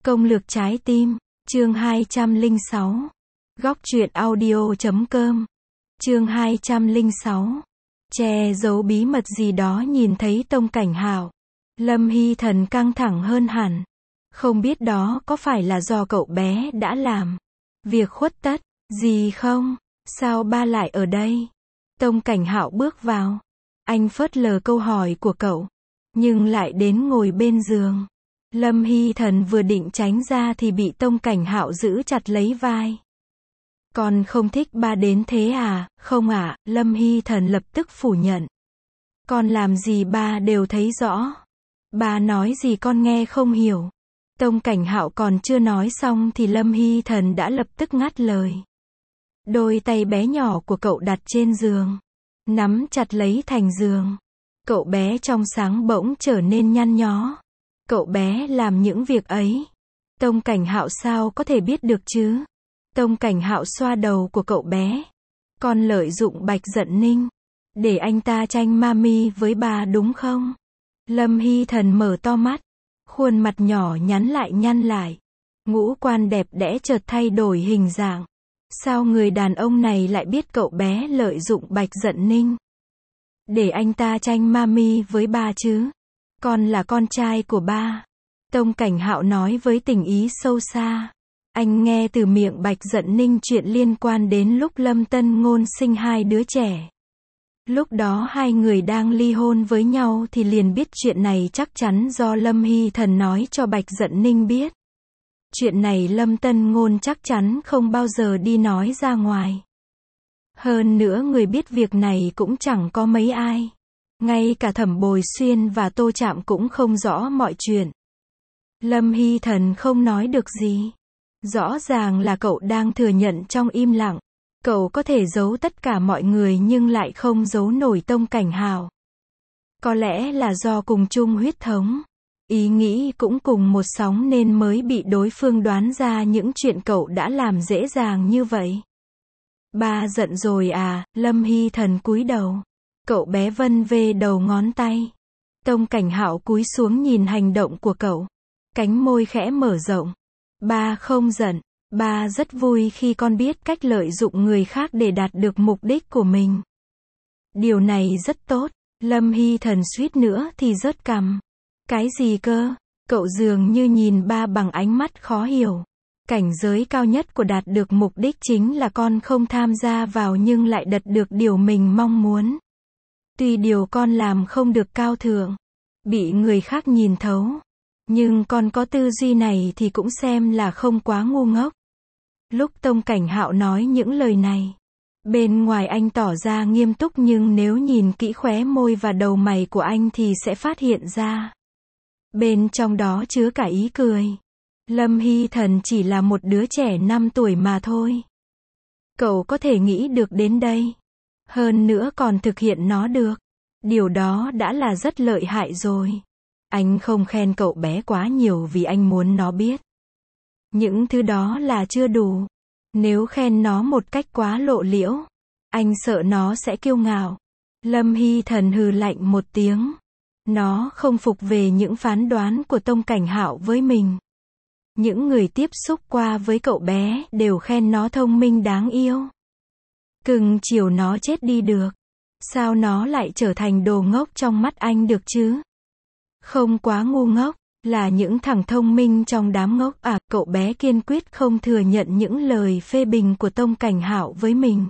Công lược trái tim, chương 206. Góc truyện audio.com. Chương 206. Che giấu bí mật gì đó nhìn thấy Tông Cảnh Hạo. Lâm Hy Thần căng thẳng hơn hẳn. Không biết đó có phải là do cậu bé đã làm việc khuất tất gì không? Sao ba lại ở đây? Tông Cảnh Hạo bước vào. Anh phớt lờ câu hỏi của cậu, nhưng lại đến ngồi bên giường. Lâm Hy Thần vừa định tránh ra thì bị Tông Cảnh Hạo giữ chặt lấy vai. Con không thích ba đến thế à? Không ạ, Lâm Hy Thần lập tức phủ nhận. Con làm gì ba đều thấy rõ. Ba nói gì con nghe không hiểu. Tông Cảnh Hạo còn chưa nói xong thì Lâm Hy Thần đã lập tức ngắt lời. Đôi tay bé nhỏ của cậu đặt trên giường, nắm chặt lấy thành giường. Cậu bé trong sáng bỗng trở nên nhăn nhó. Cậu bé làm những việc ấy. Tông Cảnh Hạo sao có thể biết được chứ? Tông Cảnh Hạo xoa đầu của cậu bé. Con lợi dụng Bạch Dận Ninh để anh ta tranh mami với bà đúng không? Lâm Hy Thần mở to mắt. Khuôn mặt nhỏ nhắn lại nhăn lại. Ngũ quan đẹp đẽ chợt thay đổi hình dạng. Sao người đàn ông này lại biết cậu bé lợi dụng Bạch Dận Ninh để anh ta tranh mami với ba chứ? Con là con trai của ba. Tông Cảnh Hạo nói với tình ý sâu xa. Anh nghe từ miệng Bạch Dận Ninh chuyện liên quan đến lúc Lâm Tân Ngôn sinh hai đứa trẻ. Lúc đó hai người đang ly hôn với nhau thì liền biết chuyện này chắc chắn do Lâm Hy Thần nói cho Bạch Dận Ninh biết. Chuyện này Lâm Tân Ngôn chắc chắn không bao giờ đi nói ra ngoài. Hơn nữa người biết việc này cũng chẳng có mấy ai. Ngay cả Thẩm Bồi Xuyên và Tô Trạm cũng không rõ mọi chuyện. Lâm Hy Thần không nói được gì. Rõ ràng là cậu đang thừa nhận trong im lặng. Cậu có thể giấu tất cả mọi người nhưng lại không giấu nổi Tông Cảnh Hạo. Có lẽ là do cùng chung huyết thống. Ý nghĩ cũng cùng một sóng nên mới bị đối phương đoán ra những chuyện cậu đã làm dễ dàng như vậy. Ba giận rồi à? Lâm Hy Thần cúi đầu. Cậu bé vân vê đầu ngón tay. Tông Cảnh Hạo cúi xuống nhìn hành động của cậu. Cánh môi khẽ mở rộng. Ba không giận. Ba rất vui khi con biết cách lợi dụng người khác để đạt được mục đích của mình. Điều này rất tốt. Lâm Hy Thần suýt nữa thì rớt cằm. Cái gì cơ? Cậu dường như nhìn ba bằng ánh mắt khó hiểu. Cảnh giới cao nhất của đạt được mục đích chính là con không tham gia vào nhưng lại đạt được điều mình mong muốn. Tuy điều con làm không được cao thượng, bị người khác nhìn thấu, nhưng con có tư duy này thì cũng xem là không quá ngu ngốc. Lúc Tông Cảnh Hạo nói những lời này, bên ngoài anh tỏ ra nghiêm túc nhưng nếu nhìn kỹ khóe môi và đầu mày của anh thì sẽ phát hiện ra bên trong đó chứa cả ý cười. Lâm Hy Thần chỉ là một đứa trẻ 5 tuổi mà thôi. Cậu có thể nghĩ được đến đây. Hơn nữa còn thực hiện nó được. Điều đó đã là rất lợi hại rồi. Anh không khen cậu bé quá nhiều vì anh muốn nó biết. Những thứ đó là chưa đủ. Nếu khen nó một cách quá lộ liễu, anh sợ nó sẽ kiêu ngạo. Lâm Hy Thần hừ lạnh một tiếng. Nó không phục về những phán đoán của Tông Cảnh Hạo với mình. Những người tiếp xúc qua với cậu bé đều khen nó thông minh đáng yêu. Cưng chiều nó chết đi được. Sao nó lại trở thành đồ ngốc trong mắt anh được chứ? Không quá ngu ngốc, là những thằng thông minh trong đám ngốc à? Cậu bé kiên quyết không thừa nhận những lời phê bình của Tông Cảnh Hạo với mình.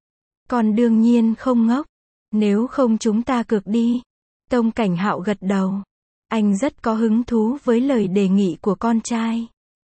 Còn đương nhiên không ngốc. Nếu không chúng ta cược đi. Tông Cảnh Hạo gật đầu. Anh rất có hứng thú với lời đề nghị của con trai.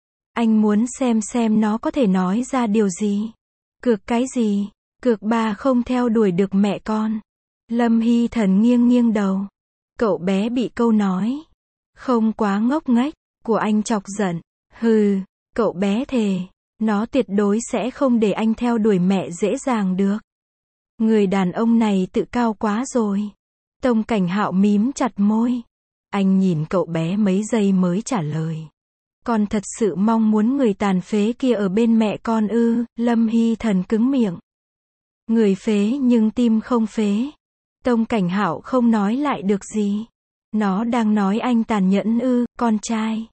Anh muốn xem nó có thể nói ra điều gì. Cược cái gì? Cược ba không theo đuổi được mẹ con. Lâm Hy Thần nghiêng nghiêng đầu. Cậu bé bị câu nói không quá ngốc nghếch của anh chọc giận. Hừ, cậu bé thề, nó tuyệt đối sẽ không để anh theo đuổi mẹ dễ dàng được. Người đàn ông này tự cao quá rồi. Tông Cảnh Hạo mím chặt môi. Anh nhìn cậu bé mấy giây mới trả lời. Con thật sự mong muốn người tàn phế kia ở bên mẹ con ư? Lâm Hy Thần cứng miệng. Người phế nhưng tim không phế. Tông Cảnh Hạo không nói lại được gì. Nó đang nói anh tàn nhẫn ư? Con trai,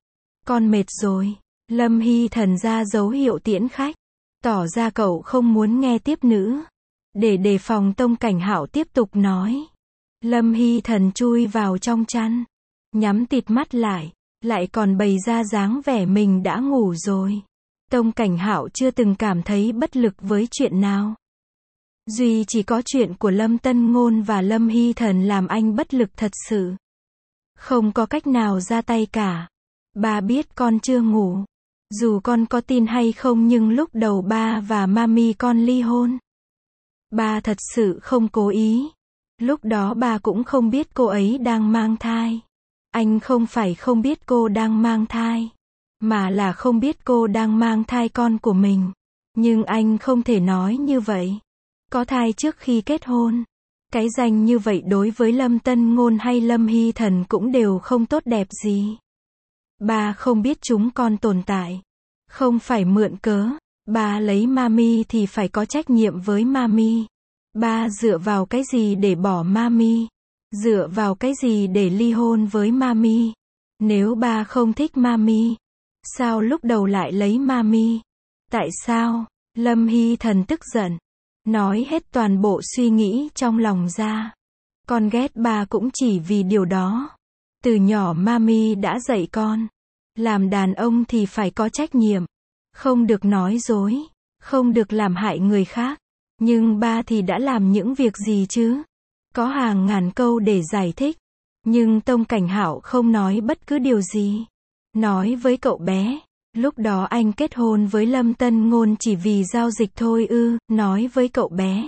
Con mệt rồi. Lâm Hy Thần ra dấu hiệu tiễn khách. Tỏ ra cậu không muốn nghe tiếp nữa. Để đề phòng Tông Cảnh Hạo tiếp tục nói. Lâm Hy Thần chui vào trong chăn. Nhắm tịt mắt lại. Lại còn bày ra dáng vẻ mình đã ngủ rồi. Tông Cảnh Hạo chưa từng cảm thấy bất lực với chuyện nào. Duy chỉ có chuyện của Lâm Tân Ngôn và Lâm Hy Thần làm anh bất lực thật sự. Không có cách nào ra tay cả. Ba biết con chưa ngủ. Dù con có tin hay không nhưng lúc đầu ba và mami con ly hôn. Ba thật sự không cố ý. Lúc đó ba cũng không biết cô ấy đang mang thai. Anh không phải không biết cô đang mang thai. Mà là không biết cô đang mang thai con của mình. Nhưng anh không thể nói như vậy. Có thai trước khi kết hôn. Cái danh như vậy đối với Lâm Tân Ngôn hay Lâm Hy Thần cũng đều không tốt đẹp gì. Ba không biết chúng con tồn tại. Không phải mượn cớ. Ba lấy mami thì phải có trách nhiệm với mami. Ba dựa vào cái gì để bỏ mami? Dựa vào cái gì để ly hôn với mami? Nếu ba không thích mami, sao lúc đầu lại lấy mami? Tại sao? Lâm Hy Thần tức giận. Nói hết toàn bộ suy nghĩ trong lòng ra. Con ghét ba cũng chỉ vì điều đó. Từ nhỏ mami đã dạy con. Làm đàn ông thì phải có trách nhiệm. Không được nói dối. Không được làm hại người khác. Nhưng ba thì đã làm những việc gì chứ? Có hàng ngàn câu để giải thích. Nhưng Tông Cảnh Hạo không nói bất cứ điều gì. Nói với cậu bé. Lúc đó anh kết hôn với Lâm Tân Ngôn chỉ vì giao dịch thôi ư, nói với cậu bé.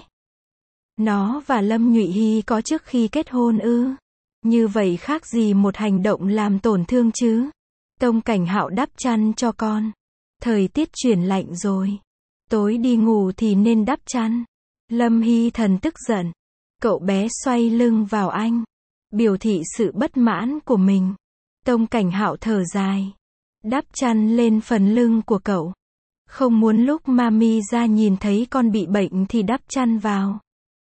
Nó và Lâm Nhụy Hy có trước khi kết hôn ư. Như vậy khác gì một hành động làm tổn thương chứ. Tông Cảnh Hạo đắp chăn cho con. Thời tiết chuyển lạnh rồi. Tối đi ngủ thì nên đắp chăn. Lâm Hy Thần tức giận. Cậu bé xoay lưng vào anh. Biểu thị sự bất mãn của mình. Tông Cảnh Hạo thở dài. Đắp chăn lên phần lưng của cậu. Không muốn lúc mami ra nhìn thấy con bị bệnh thì đắp chăn vào.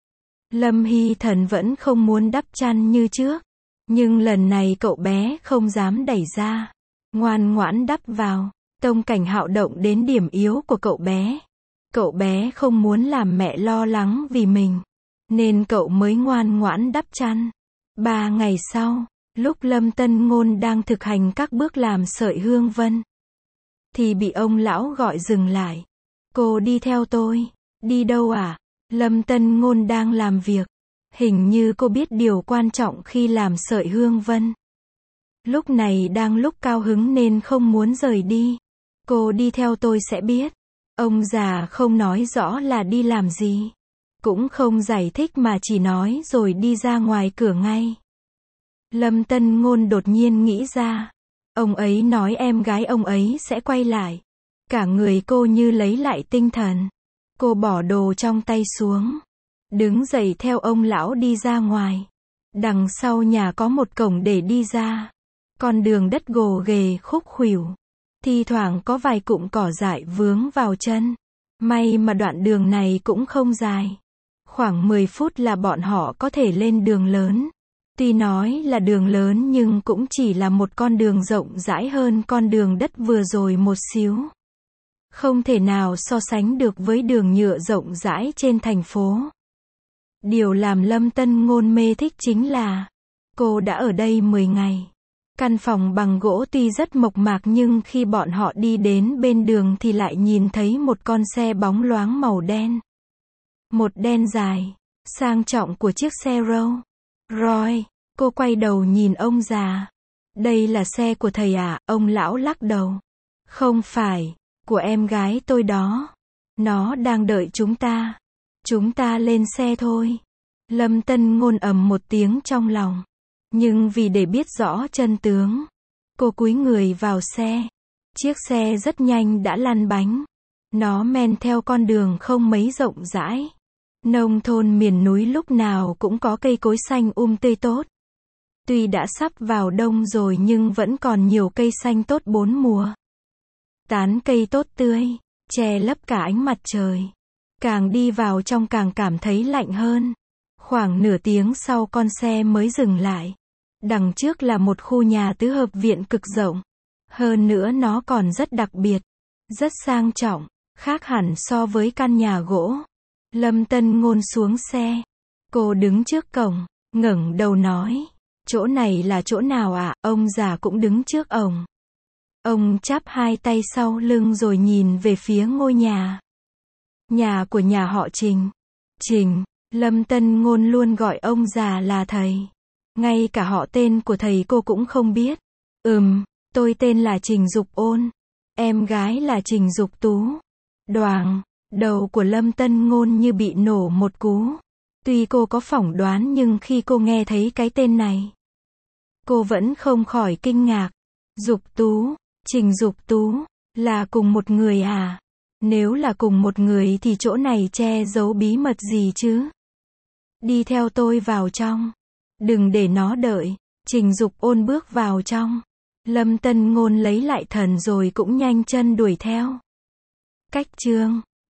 Lâm Hy Thần vẫn không muốn đắp chăn như trước. Nhưng lần này cậu bé không dám đẩy ra. Ngoan ngoãn đắp vào. Tông Cảnh Hạo động đến điểm yếu của cậu bé. Cậu bé không muốn làm mẹ lo lắng vì mình. Nên cậu mới ngoan ngoãn đắp chăn. 3 ngày sau, lúc Lâm Tân Ngôn đang thực hành các bước làm sợi hương vân, thì bị ông lão gọi dừng lại. Cô đi theo tôi. Đi đâu à? Lâm Tân Ngôn đang làm việc. Hình như cô biết điều quan trọng khi làm sợi hương vân. Lúc này đang lúc cao hứng nên không muốn rời đi. Cô đi theo tôi sẽ biết. Ông già không nói rõ là đi làm gì. Cũng không giải thích mà chỉ nói rồi đi ra ngoài cửa ngay. Lâm Tân Ngôn đột nhiên nghĩ ra. Ông ấy nói em gái ông ấy sẽ quay lại. Cả người cô như lấy lại tinh thần. Cô bỏ đồ trong tay xuống. Đứng dậy theo ông lão đi ra ngoài. Đằng sau nhà có một cổng để đi ra. Con đường đất gồ ghề khúc khuỷu. Thi thoảng có vài cụm cỏ dại vướng vào chân. May mà đoạn đường này cũng không dài. Khoảng 10 phút là bọn họ có thể lên đường lớn. Tuy nói là đường lớn nhưng cũng chỉ là một con đường rộng rãi hơn con đường đất vừa rồi một xíu. Không thể nào so sánh được với đường nhựa rộng rãi trên thành phố. Điều làm Lâm Tân Ngôn mê thích chính là cô đã ở đây 10 ngày. Căn phòng bằng gỗ tuy rất mộc mạc nhưng khi bọn họ đi đến bên đường thì lại nhìn thấy một con xe bóng loáng màu đen. Một đen dài, sang trọng của chiếc xe Rolls Royce. Cô quay đầu nhìn ông già. Đây là xe của thầy à? Ông lão lắc đầu. Không phải, của em gái tôi đó. Nó đang đợi chúng ta. Chúng ta lên xe thôi. Lâm Tân Ngôn ầm một tiếng trong lòng. Nhưng vì để biết rõ chân tướng, cô cúi người vào xe. Chiếc xe rất nhanh đã lăn bánh. Nó men theo con đường không mấy rộng rãi. Nông thôn miền núi lúc nào cũng có cây cối xanh tươi tốt. Tuy đã sắp vào đông rồi nhưng vẫn còn nhiều cây xanh tốt 4 mùa. Tán cây tốt tươi, che lấp cả ánh mặt trời. Càng đi vào trong càng cảm thấy lạnh hơn. Khoảng nửa tiếng sau con xe mới dừng lại. Đằng trước là một khu nhà tứ hợp viện cực rộng. Hơn nữa nó còn rất đặc biệt, rất sang trọng, khác hẳn so với căn nhà gỗ. Lâm Tân Ngôn xuống xe. Cô đứng trước cổng, ngẩng đầu nói, chỗ này là chỗ nào ạ? Ông già cũng đứng trước ổng. Ông chắp hai tay sau lưng rồi nhìn về phía ngôi nhà. Nhà của nhà họ Trình. Trình, Lâm Tân Ngôn luôn gọi ông già là thầy. Ngay cả họ tên của thầy cô cũng không biết. Tôi tên là Trình Dục Ôn. Em gái là Trình Dục Tú. Đoàng, đầu của Lâm Tân Ngôn như bị nổ một cú. Tuy cô có phỏng đoán nhưng khi cô nghe thấy cái tên này, cô vẫn không khỏi kinh ngạc. Dục Tú, Trình Dục Tú, là cùng một người à? Nếu là cùng một người thì chỗ này che giấu bí mật gì chứ? Đi theo tôi vào trong. Đừng để nó đợi. Trình Dục Ôn bước vào trong. Lâm Tân Ngôn lấy lại thần rồi cũng nhanh chân đuổi theo. Cách chương